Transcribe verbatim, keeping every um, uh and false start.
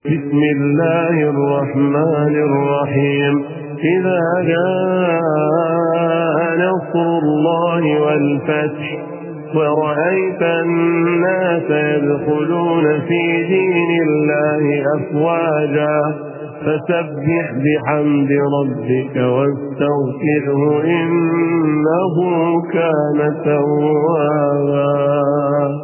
بسم الله الرحمن الرحيم. إذا جاء نصر الله والفتح ورأيت الناس يدخلون في دين الله أفواجا فسبح بحمد ربك واستغفره إنه كان توابا.